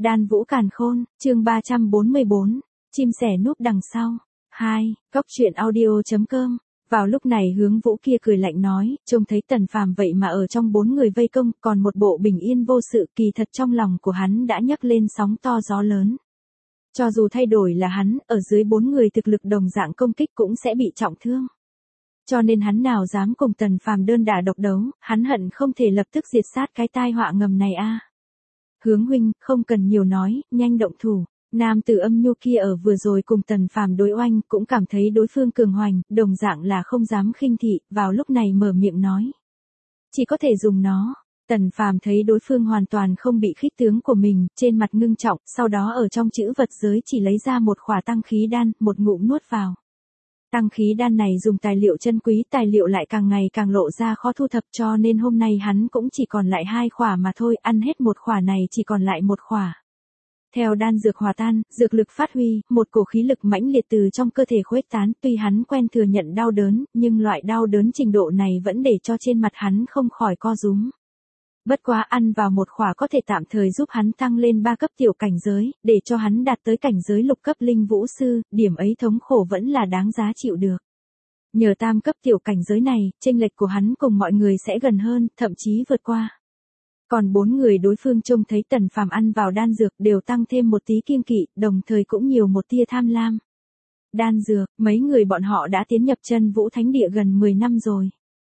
Đan Vũ Càn Khôn, chương 344, chim sẻ núp đằng sau. 2, Cóc truyện audio.com. Vào lúc này Hướng Vũ kia cười lạnh nói, trông thấy Tần Phàm vậy mà ở trong 4 người vây công, còn một bộ bình yên vô sự, kỳ thật trong lòng của hắn đã nhấc lên sóng to gió lớn. Cho dù thay đổi là hắn, ở dưới 4 người thực lực đồng dạng công kích cũng sẽ bị trọng thương. Cho nên hắn nào dám cùng Tần Phàm đơn đả độc đấu, hắn hận không thể lập tức diệt sát cái tai họa ngầm này a. Hướng huynh, không cần nhiều nói, nhanh động thủ. Nam tử âm nhu kia ở vừa rồi cùng Tần Phàm đối oanh, cũng cảm thấy đối phương cường hoành, đồng dạng là không dám khinh thị, vào lúc này mở miệng nói. Chỉ có thể dùng nó. Tần Phàm thấy đối phương hoàn toàn không bị khích tướng của mình, trên mặt ngưng trọng, sau đó ở trong chữ vật giới chỉ lấy ra một khỏa tăng khí đan, một ngụm nuốt vào. Tăng khí đan này dùng tài liệu chân quý, tài liệu lại càng ngày càng lộ ra khó thu thập, cho nên hôm nay hắn cũng chỉ còn lại 2 khỏa mà thôi, ăn hết một khỏa này chỉ còn lại 1 khỏa. Theo đan dược hòa tan, dược lực phát huy, một cổ khí lực mãnh liệt từ trong cơ thể khuếch tán, tuy hắn quen thừa nhận đau đớn, nhưng loại đau đớn trình độ này vẫn để cho trên mặt hắn không khỏi co rúm. Bất quá ăn vào 1 khỏa có thể tạm thời giúp hắn tăng lên 3 cấp tiểu cảnh giới, để cho hắn đạt tới cảnh giới lục cấp linh vũ sư, điểm ấy thống khổ vẫn là đáng giá chịu được. Nhờ tam cấp tiểu cảnh giới này, chênh lệch của hắn cùng mọi người sẽ gần hơn, thậm chí vượt qua. Còn 4 người đối phương trông thấy Tần Phàm ăn vào đan dược đều tăng thêm một tí kiêng kỵ, đồng thời cũng nhiều một tia tham lam. Đan dược, mấy người bọn họ đã tiến nhập Chân Vũ Thánh Địa gần 10 năm rồi.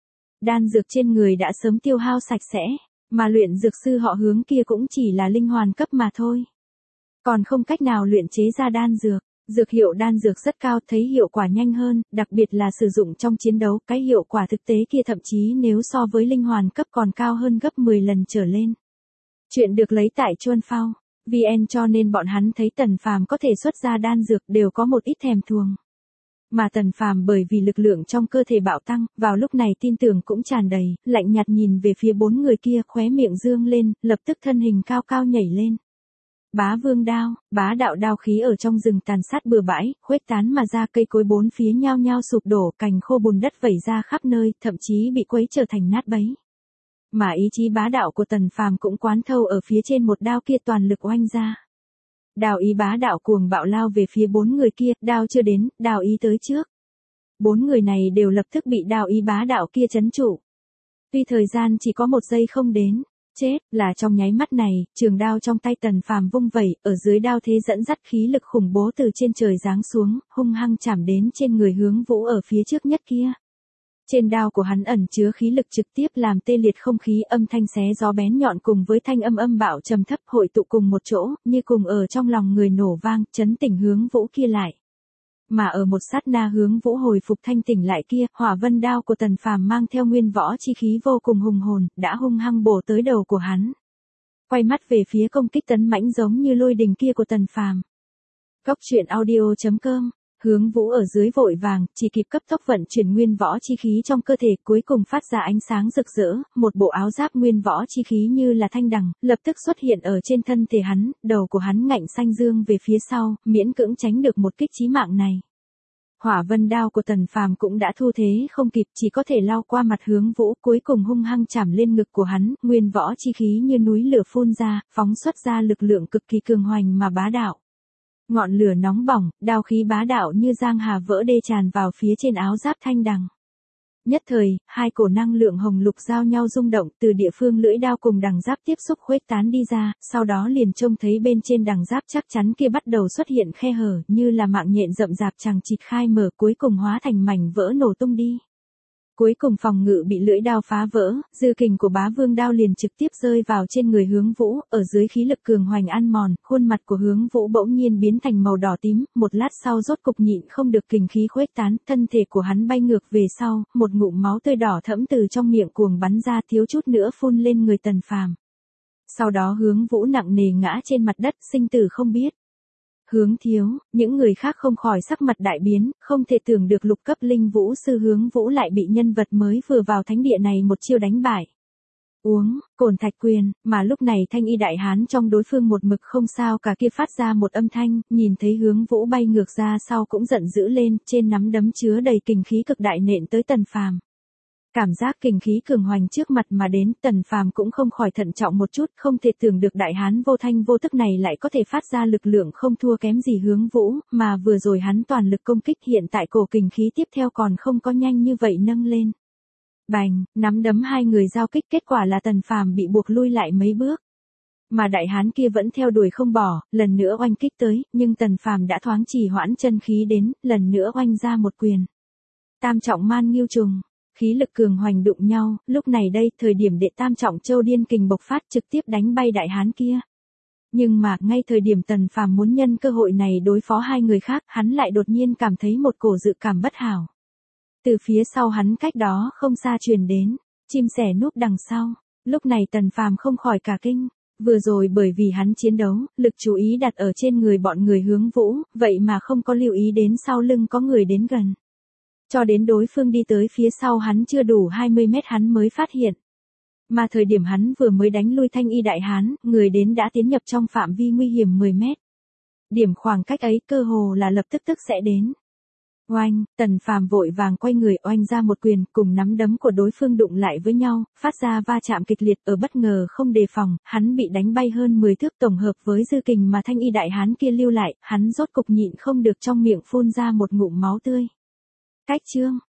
Đan dược trên người đã sớm tiêu hao sạch sẽ, mà luyện dược sư họ Hướng kia cũng chỉ là linh hoàn cấp mà thôi. Còn không cách nào luyện chế ra đan dược. Dược hiệu đan dược rất cao, thấy hiệu quả nhanh hơn, đặc biệt là sử dụng trong chiến đấu, cái hiệu quả thực tế kia thậm chí nếu so với linh hoàn cấp còn cao hơn gấp 10 lần trở lên. Chuyện được lấy tại Chuân Phao VN, cho nên bọn hắn thấy Tần Phàm có thể xuất ra đan dược đều có một ít thèm thuồng. Mà Tần Phàm bởi vì lực lượng trong cơ thể bạo tăng, vào lúc này tin tưởng cũng tràn đầy, lạnh nhạt nhìn về phía 4 người kia, khóe miệng dương lên, lập tức thân hình cao cao nhảy lên. Bá Vương đao, bá đạo đao khí ở trong rừng tàn sát bừa bãi, khuếch tán mà ra, cây cối bốn phía nhao nhao sụp đổ, cành khô bùn đất vẩy ra khắp nơi, thậm chí bị quấy trở thành nát bấy. Mà ý chí bá đạo của Tần Phàm cũng quán thâu ở phía trên một đao kia, toàn lực oanh ra. Đao ý bá đạo cuồng bạo lao về phía 4 người kia, đao chưa đến, đao ý tới trước. 4 người này đều lập tức bị đao ý bá đạo kia trấn trụ. Tuy thời gian chỉ có 1 giây không đến. Chết, là trong nháy mắt này, trường đao trong tay Tần Phàm vung vẩy, ở dưới đao thế dẫn dắt khí lực khủng bố từ trên trời giáng xuống, hung hăng chạm đến trên người Hướng Vũ ở phía trước nhất kia. Trên đao của hắn ẩn chứa khí lực trực tiếp làm tê liệt không khí, âm thanh xé gió bén nhọn cùng với thanh âm âm bạo trầm thấp hội tụ cùng một chỗ, như cùng ở trong lòng người nổ vang, chấn tỉnh Hướng Vũ kia lại. Mà ở một sát na Hướng Vũ hồi phục thanh tỉnh lại kia, hỏa vân đao của Tần Phàm mang theo nguyên võ chi khí vô cùng hùng hồn, đã hung hăng bổ tới đầu của hắn. Quay mắt về phía công kích tấn mãnh giống như lôi đình kia của Tần Phàm. Cóc truyện audio.com. Hướng Vũ ở dưới vội vàng, chỉ kịp cấp tốc vận chuyển nguyên võ chi khí trong cơ thể, cuối cùng phát ra ánh sáng rực rỡ, một bộ áo giáp nguyên võ chi khí như là thanh đằng, lập tức xuất hiện ở trên thân thể hắn, đầu của hắn ngạnh xanh dương về phía sau, miễn cưỡng tránh được một kích chí mạng này. Hỏa vân đao của Tần Phàm cũng đã thu thế không kịp, chỉ có thể lao qua mặt Hướng Vũ, cuối cùng hung hăng chạm lên ngực của hắn, nguyên võ chi khí như núi lửa phun ra, phóng xuất ra lực lượng cực kỳ cường hoành mà bá đạo. Ngọn lửa nóng bỏng, đao khí bá đạo như giang hà vỡ đê tràn vào phía trên áo giáp thanh đằng. Nhất thời, 2 cổ năng lượng hồng lục giao nhau rung động, từ địa phương lưỡi đao cùng đằng giáp tiếp xúc khuếch tán đi ra, sau đó liền trông thấy bên trên đằng giáp chắc chắn kia bắt đầu xuất hiện khe hở, như là mạng nhện rậm rạp chằng chịt khai mở, cuối cùng hóa thành mảnh vỡ nổ tung đi. Cuối cùng phòng ngự bị lưỡi đao phá vỡ, dư kình của Bá Vương đao liền trực tiếp rơi vào trên người Hướng Vũ, ở dưới khí lực cường hoành ăn mòn, khuôn mặt của Hướng Vũ bỗng nhiên biến thành màu đỏ tím, một lát sau rốt cục nhịn không được kình khí khuếch tán, thân thể của hắn bay ngược về sau, một ngụm máu tươi đỏ thẫm từ trong miệng cuồng bắn ra, thiếu chút nữa phun lên người Tần Phàm. Sau đó Hướng Vũ nặng nề ngã trên mặt đất, sinh tử không biết. Hướng thiếu, những người khác không khỏi sắc mặt đại biến, không thể tưởng được lục cấp linh vũ sư Hướng Vũ lại bị nhân vật mới vừa vào thánh địa này một chiêu đánh bại. Uống, cổn thạch quyền, mà lúc này thanh y đại hán trong đối phương một mực không sao cả kia phát ra một âm thanh, nhìn thấy Hướng Vũ bay ngược ra sau cũng giận dữ lên, trên nắm đấm chứa đầy kình khí cực đại nện tới Tần Phàm. Cảm giác kình khí cường hoành trước mặt mà đến, Tần Phàm cũng không khỏi thận trọng một chút, không thể tưởng được đại hán vô thanh vô tức này lại có thể phát ra lực lượng không thua kém gì Hướng Vũ, mà vừa rồi hắn toàn lực công kích, hiện tại cổ kình khí tiếp theo còn không có nhanh như vậy nâng lên. Bành, nắm đấm hai người giao kích, kết quả là Tần Phàm bị buộc lui lại mấy bước. Mà đại hán kia vẫn theo đuổi không bỏ, lần nữa oanh kích tới, nhưng Tần Phàm đã thoáng trì hoãn chân khí đến, lần nữa oanh ra một quyền. Tam trọng man nghiêu trùng, khí lực cường hoành đụng nhau, lúc này đây, thời điểm đệ tam trọng châu điên kình bộc phát trực tiếp đánh bay đại hán kia. Nhưng mà, ngay thời điểm Tần Phàm muốn nhân cơ hội này đối phó hai người khác, hắn lại đột nhiên cảm thấy một cổ dự cảm bất hảo. Từ phía sau hắn cách đó không xa truyền đến, chim sẻ núp đằng sau. Lúc này Tần Phàm không khỏi cả kinh. Vừa rồi bởi vì hắn chiến đấu, lực chú ý đặt ở trên người bọn người Hướng Vũ, vậy mà không có lưu ý đến sau lưng có người đến gần. Cho đến đối phương đi tới phía sau hắn chưa đủ 20 mét hắn mới phát hiện. Mà thời điểm hắn vừa mới đánh lui Thanh Y đại hán, người đến đã tiến nhập trong phạm vi nguy hiểm 10 mét. Điểm khoảng cách ấy cơ hồ là lập tức sẽ đến. Oanh, Tần Phàm vội vàng quay người oanh ra một quyền, cùng nắm đấm của đối phương đụng lại với nhau, phát ra va chạm kịch liệt, ở bất ngờ không đề phòng, hắn bị đánh bay hơn 10 thước, tổng hợp với dư kình mà Thanh Y đại hán kia lưu lại, hắn rốt cục nhịn không được trong miệng phun ra một ngụm máu tươi. Cách chương